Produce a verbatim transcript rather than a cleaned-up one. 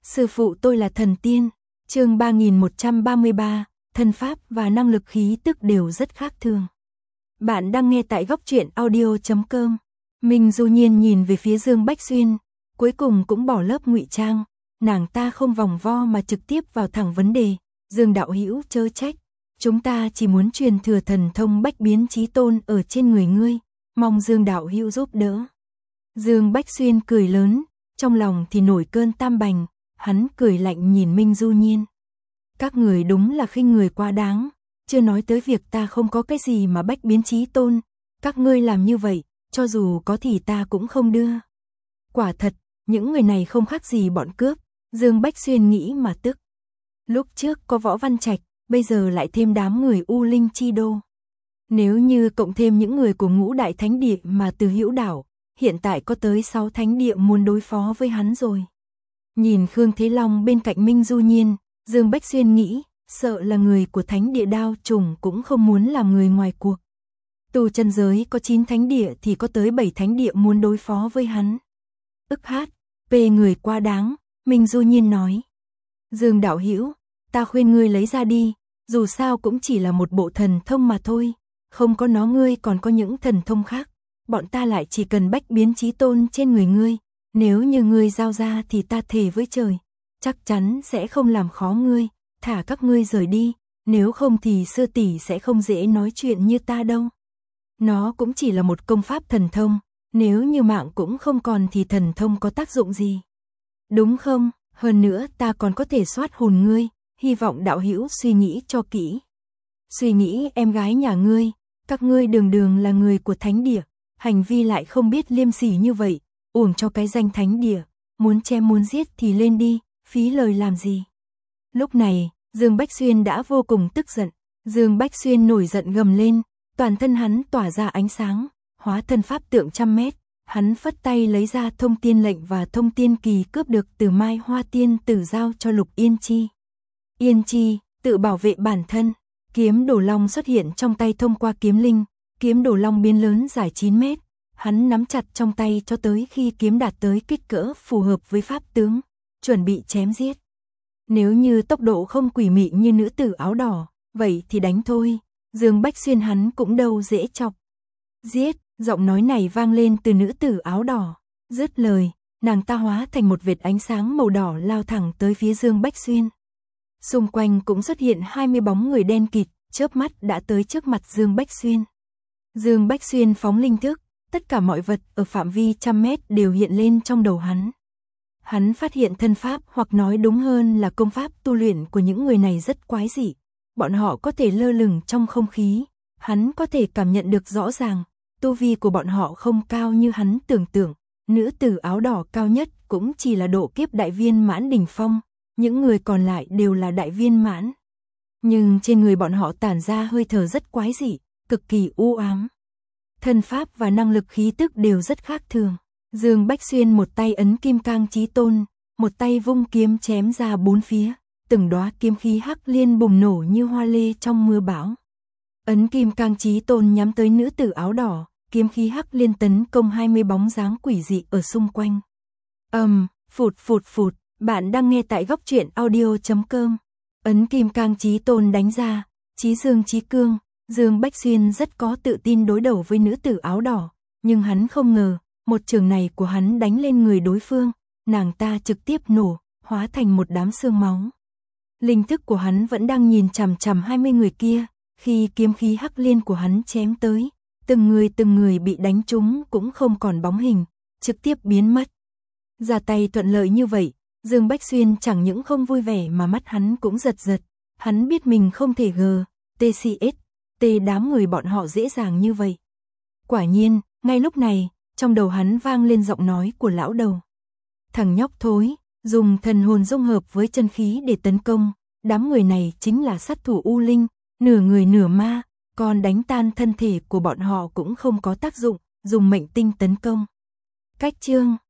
Sư phụ tôi là thần tiên. Chương ba nghìn một trăm ba mươi ba, thân pháp và năng lực khí tức đều rất khác thường. Bạn đang nghe tại góc truyện audio chấm com. Minh Du Nhiên nhìn về phía Dương Bách Xuyên, cuối cùng cũng bỏ lớp ngụy trang, nàng ta không vòng vo mà trực tiếp vào thẳng vấn đề. Dương đạo hữu chớ trách, chúng ta chỉ muốn truyền thừa thần thông bách biến chí tôn ở trên người ngươi, mong Dương đạo hữu giúp đỡ. Dương Bách Xuyên cười lớn, trong lòng thì nổi cơn tam bành, hắn cười lạnh nhìn Minh Du Nhiên. Các người đúng là khinh người quá đáng, chưa nói tới việc ta không có cái gì mà bách biến chí tôn, các ngươi làm như vậy, cho dù có thì ta cũng không đưa. Quả thật, những người này không khác gì bọn cướp, Dương Bách Xuyên nghĩ mà tức. Lúc trước có Võ Văn Trạch, bây giờ lại thêm đám người U Linh Chi Đô. Nếu như cộng thêm những người của ngũ đại thánh địa mà từ Hữu Đảo, hiện tại có tới sáu thánh địa muốn đối phó với hắn rồi. Nhìn Khương Thế Long bên cạnh Minh Du Nhiên, Dương Bách Xuyên nghĩ, sợ là người của thánh địa Đao Trùng cũng không muốn làm người ngoài cuộc. Tu chân giới có chín thánh địa thì có tới bảy thánh địa muốn đối phó với hắn. Ức hát, pê người quá đáng, Minh Du Nhiên nói. Dương đạo hữu, ta khuyên ngươi lấy ra đi, dù sao cũng chỉ là một bộ thần thông mà thôi, không có nó ngươi còn có những thần thông khác, bọn ta lại chỉ cần bách biến chí tôn trên người ngươi, nếu như ngươi giao ra thì ta thề với trời, chắc chắn sẽ không làm khó ngươi, thả các ngươi rời đi, nếu không thì sư tỷ sẽ không dễ nói chuyện như ta đâu. Nó cũng chỉ là một công pháp thần thông, nếu như mạng cũng không còn thì thần thông có tác dụng gì. Đúng không, hơn nữa ta còn có thể soát hồn ngươi, hy vọng đạo hữu suy nghĩ cho kỹ. Suy nghĩ em gái nhà ngươi, các ngươi đường đường là người của thánh địa, hành vi lại không biết liêm sỉ như vậy, uổng cho cái danh thánh địa, muốn chém muốn giết thì lên đi, phí lời làm gì. Lúc này, Dương Bách Xuyên đã vô cùng tức giận, Dương Bách Xuyên nổi giận gầm lên, toàn thân hắn tỏa ra ánh sáng, hóa thân pháp tượng trăm mét, hắn phất tay lấy ra thông tiên lệnh và thông tiên kỳ cướp được từ Mai Hoa Tiên Tử giao cho Lục Yên Chi. Yên Chi, tự bảo vệ bản thân, kiếm đổ long xuất hiện trong tay thông qua kiếm linh, kiếm đổ long biến lớn dài chín mét, hắn nắm chặt trong tay cho tới khi kiếm đạt tới kích cỡ phù hợp với pháp tướng, chuẩn bị chém giết. Nếu như tốc độ không quỷ mị như nữ tử áo đỏ, vậy thì đánh thôi, Dương Bách Xuyên hắn cũng đâu dễ chọc. Giết, giọng nói này vang lên từ nữ tử áo đỏ, dứt lời, nàng ta hóa thành một vệt ánh sáng màu đỏ lao thẳng tới phía Dương Bách Xuyên. Xung quanh cũng xuất hiện hai mươi bóng người đen kịt, chớp mắt đã tới trước mặt Dương Bách Xuyên. Dương Bách Xuyên phóng linh thức, tất cả mọi vật ở phạm vi trăm mét đều hiện lên trong đầu hắn. Hắn phát hiện thân pháp hoặc nói đúng hơn là công pháp tu luyện của những người này rất quái dị. Bọn họ có thể lơ lửng trong không khí, hắn có thể cảm nhận được rõ ràng, tu vi của bọn họ không cao như hắn tưởng tượng. Nữ tử áo đỏ cao nhất cũng chỉ là độ kiếp đại viên mãn đỉnh phong, những người còn lại đều là đại viên mãn. Nhưng trên người bọn họ tản ra hơi thở rất quái dị, cực kỳ u ám. Thân pháp và năng lực khí tức đều rất khác thường. Dương Bách Xuyên một tay ấn kim cang chí tôn, một tay vung kiếm chém ra bốn phía, từng đóa kiếm khí hắc liên bùng nổ như hoa lê trong mưa bão. Ấn kim cang chí tôn nhắm tới nữ tử áo đỏ, kiếm khí hắc liên tấn công hai mươi bóng dáng quỷ dị ở xung quanh. Ầm, um, phụt phụt phụt, bạn đang nghe tại góc truyện audio chấm com. Ấn kim cang chí tôn đánh ra, chí dương chí cương, Dương Bách Xuyên rất có tự tin đối đầu với nữ tử áo đỏ, nhưng hắn không ngờ, một trường này của hắn đánh lên người đối phương, nàng ta trực tiếp nổ, hóa thành một đám xương máu. Linh thức của hắn vẫn đang nhìn chằm chằm hai mươi người kia, khi kiếm khí hắc liên của hắn chém tới, từng người từng người bị đánh trúng cũng không còn bóng hình, trực tiếp biến mất. Ra tay thuận lợi như vậy, Dương Bách Xuyên chẳng những không vui vẻ mà mắt hắn cũng giật giật, hắn biết mình không thể gờ, tê xê ét, tê đám người bọn họ dễ dàng như vậy. Quả nhiên, ngay lúc này, trong đầu hắn vang lên giọng nói của lão đầu. Thằng nhóc thối, dùng thần hồn dung hợp với chân khí để tấn công, đám người này chính là sát thủ U Linh, nửa người nửa ma, còn đánh tan thân thể của bọn họ cũng không có tác dụng, dùng mệnh tinh tấn công. Cách chương